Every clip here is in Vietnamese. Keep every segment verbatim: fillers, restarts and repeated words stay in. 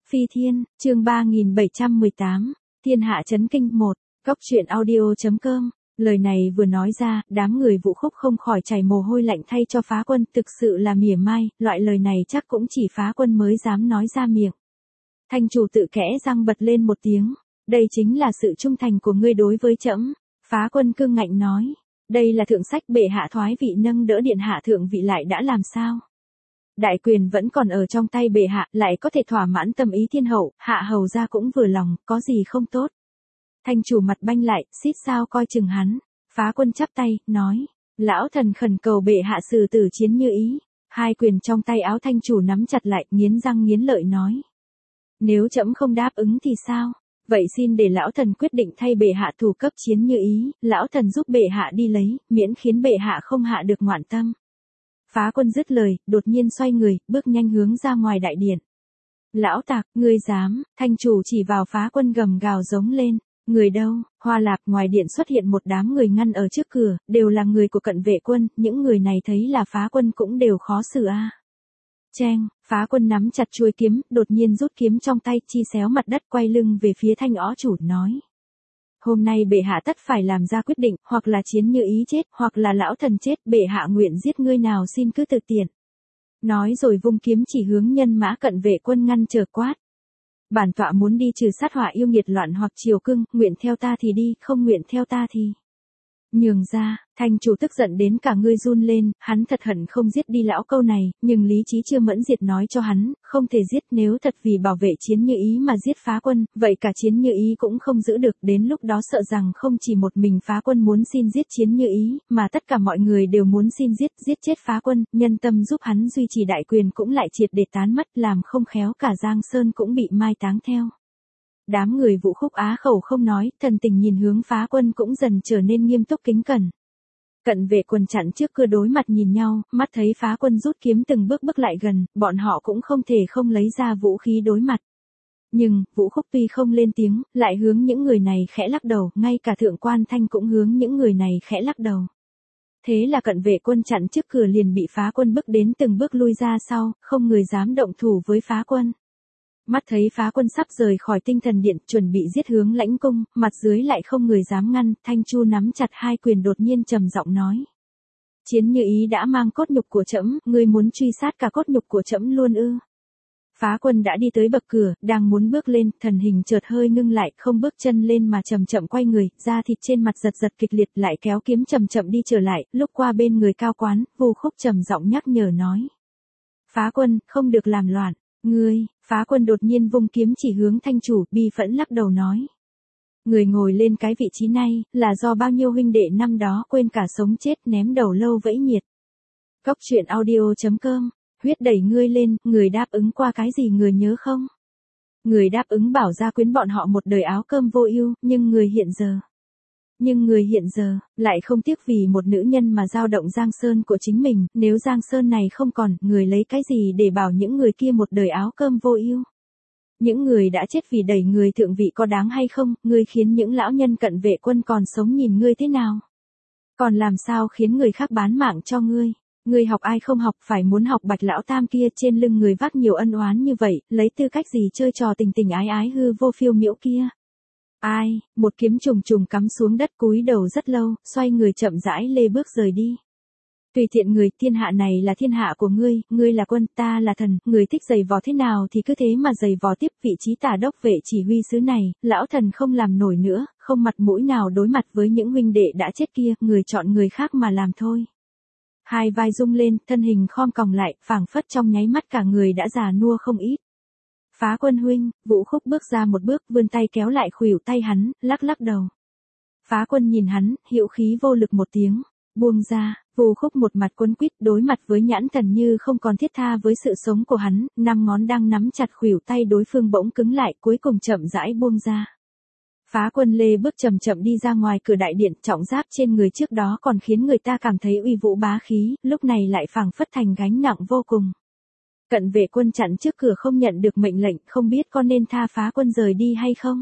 Phi Thiên, chương ba nghìn bảy trăm mười tám, Thiên hạ chấn kinh một, Cóc truyện audio chấm com. Lời này vừa nói ra, đám người Vũ Khúc không khỏi chảy mồ hôi lạnh thay cho Phá Quân, thực sự là mỉa mai, loại lời này chắc cũng chỉ Phá Quân mới dám nói ra miệng. Thanh chủ tự kẽ răng bật lên một tiếng, đây chính là sự trung thành của ngươi đối với trẫm. Phá Quân cương ngạnh nói, đây là thượng sách bệ hạ thoái vị nâng đỡ điện hạ thượng vị lại đã làm sao? Đại quyền vẫn còn ở trong tay bệ hạ, lại có thể thỏa mãn tâm ý thiên hậu, hạ hầu ra cũng vừa lòng, có gì không tốt. Thanh chủ mặt banh lại, xít sao coi chừng hắn. Phá Quân chắp tay, nói, lão thần khẩn cầu bệ hạ xử tử chiến như ý. Hai quyền trong tay áo thanh chủ nắm chặt lại, nghiến răng nghiến lợi nói, nếu trẫm không đáp ứng thì sao? Vậy xin để lão thần quyết định thay bệ hạ thủ cấp chiến như ý, lão thần giúp bệ hạ đi lấy, miễn khiến bệ hạ không hạ được ngoạn tâm. Phá Quân dứt lời, đột nhiên xoay người, bước nhanh hướng ra ngoài đại điện. Lão tặc, ngươi dám? Thanh chủ chỉ vào Phá Quân gầm gào giống lên. Người đâu? Hoa Lạp. Ngoài điện xuất hiện một đám người ngăn ở trước cửa, đều là người của cận vệ quân, những người này thấy là Phá Quân cũng đều khó xử a. À. Cheng, Phá Quân nắm chặt chuôi kiếm, đột nhiên rút kiếm trong tay, chi xéo mặt đất, quay lưng về phía Thanh ó chủ, nói. Hôm nay bệ hạ tất phải làm ra quyết định, hoặc là chiến như ý chết, hoặc là lão thần chết, bệ hạ nguyện giết ngươi nào xin cứ tự tiện. Nói rồi vung kiếm chỉ hướng nhân mã cận vệ quân ngăn trở quát. Bản tọa muốn đi trừ sát họa yêu nghiệt loạn hoặc triều cưng, nguyện theo ta thì đi, không nguyện theo ta thì nhường ra. Thanh chủ tức giận đến cả người run lên, hắn thật hận không giết đi lão câu này, nhưng lý trí chưa mẫn diệt nói cho hắn, không thể giết, nếu thật vì bảo vệ chiến như ý mà giết Phá Quân, vậy cả chiến như ý cũng không giữ được, đến lúc đó sợ rằng không chỉ một mình Phá Quân muốn xin giết chiến như ý, mà tất cả mọi người đều muốn xin giết, giết chết Phá Quân, nhân tâm giúp hắn duy trì đại quyền cũng lại triệt để tán mất, làm không khéo cả Giang Sơn cũng bị mai táng theo. Đám người Vũ Khúc á khẩu không nói, thần tình nhìn hướng Phá Quân cũng dần trở nên nghiêm túc kính cẩn. Cận vệ quân chặn trước cửa đối mặt nhìn nhau, mắt thấy Phá Quân rút kiếm từng bước bước lại gần, bọn họ cũng không thể không lấy ra vũ khí đối mặt. Nhưng, Vũ Khúc tuy không lên tiếng, lại hướng những người này khẽ lắc đầu, ngay cả Thượng Quan Thanh cũng hướng những người này khẽ lắc đầu. Thế là cận vệ quân chặn trước cửa liền bị Phá Quân bước đến từng bước lui ra sau, không người dám động thủ với Phá Quân. Mắt thấy Phá Quân sắp rời khỏi tinh thần điện, chuẩn bị giết hướng lãnh cung, mặt dưới lại không người dám ngăn, Thanh Chu nắm chặt hai quyền đột nhiên trầm giọng nói. Chiến như ý đã mang cốt nhục của trẫm, ngươi muốn truy sát cả cốt nhục của trẫm luôn ư? Phá Quân đã đi tới bậc cửa, đang muốn bước lên, thần hình chợt hơi ngưng lại, không bước chân lên mà chậm chậm quay người, da thịt trên mặt giật giật kịch liệt, lại kéo kiếm chậm chậm đi trở lại, lúc qua bên người Cao Quán, Vũ Khúc trầm giọng nhắc nhở nói. Phá Quân, không được làm loạn. Ngươi, Phá Quân đột nhiên vung kiếm chỉ hướng thanh chủ, bi phẫn lắc đầu nói. Người ngồi lên cái vị trí này, là do bao nhiêu huynh đệ năm đó quên cả sống chết ném đầu lâu vẫy nhiệt. Cóc truyện audio chấm com, huyết đẩy ngươi lên, người đáp ứng qua cái gì người nhớ không? Người đáp ứng bảo gia quyến bọn họ một đời áo cơm vô ưu, nhưng người hiện giờ. Nhưng người hiện giờ, lại không tiếc vì một nữ nhân mà dao động Giang Sơn của chính mình, nếu Giang Sơn này không còn, người lấy cái gì để bảo những người kia một đời áo cơm vô ưu? Những người đã chết vì đẩy người thượng vị có đáng hay không, ngươi khiến những lão nhân cận vệ quân còn sống nhìn ngươi thế nào? Còn làm sao khiến người khác bán mạng cho ngươi? Ngươi học ai không học, phải muốn học Bạch lão tam kia, trên lưng người vác nhiều ân oán như vậy, lấy tư cách gì chơi trò tình tình ái ái hư vô phiêu miễu kia? Ai, một kiếm trùng trùng cắm xuống đất, cúi đầu rất lâu, xoay người chậm rãi lê bước rời đi. Tùy tiện người, thiên hạ này là thiên hạ của ngươi, ngươi là quân, ta là thần, người thích giày vò thế nào thì cứ thế mà giày vò tiếp. Vị trí tả đốc vệ chỉ huy sứ này, lão thần không làm nổi nữa, không mặt mũi nào đối mặt với những huynh đệ đã chết kia, người chọn người khác mà làm thôi. Hai vai rung lên, thân hình khom còng lại, phảng phất trong nháy mắt cả người đã già nua không ít. Phá Quân huynh, Vũ Khúc bước ra một bước, vươn tay kéo lại khuỷu tay hắn, lắc lắc đầu. Phá Quân nhìn hắn, hữu khí vô lực một tiếng, buông ra. Vũ Khúc một mặt quấn quýt, đối mặt với nhãn thần như không còn thiết tha với sự sống của hắn, năm ngón đang nắm chặt khuỷu tay đối phương bỗng cứng lại, cuối cùng chậm rãi buông ra. Phá Quân lê bước chậm chậm đi ra ngoài cửa đại điện, trọng giáp trên người trước đó còn khiến người ta cảm thấy uy vũ bá khí, lúc này lại phảng phất thành gánh nặng vô cùng. Cận vệ quân chặn trước cửa không nhận được mệnh lệnh, không biết có nên tha Phá Quân rời đi hay không.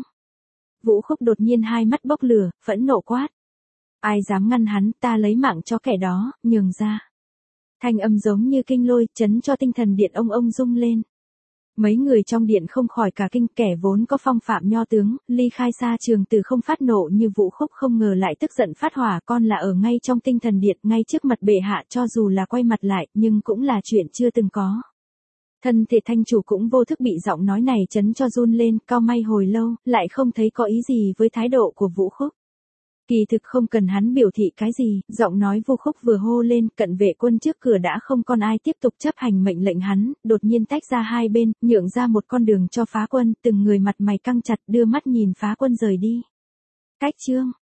Vũ Khúc đột nhiên hai mắt bốc lửa, phẫn nộ quát. Ai dám ngăn hắn, ta lấy mạng cho kẻ đó, nhường ra. Thanh âm giống như kinh lôi, chấn cho tinh thần điện ông ông rung lên. Mấy người trong điện không khỏi cả kinh, kẻ vốn có phong phạm nho tướng, ly khai xa trường từ không phát nộ như Vũ Khúc không ngờ lại tức giận phát hỏa, con là ở ngay trong tinh thần điện, ngay trước mặt bệ hạ, cho dù là quay mặt lại, nhưng cũng là chuyện chưa từng có. Thân thể thanh chủ cũng vô thức bị giọng nói này chấn cho run lên, cau may hồi lâu, lại không thấy có ý gì với thái độ của Vũ Khúc. Kỳ thực không cần hắn biểu thị cái gì, giọng nói Vũ Khúc vừa hô lên, cận vệ quân trước cửa đã không còn ai tiếp tục chấp hành mệnh lệnh hắn, đột nhiên tách ra hai bên, nhượng ra một con đường cho phá quân, từng người mặt mày căng chặt đưa mắt nhìn phá quân rời đi. Cách chương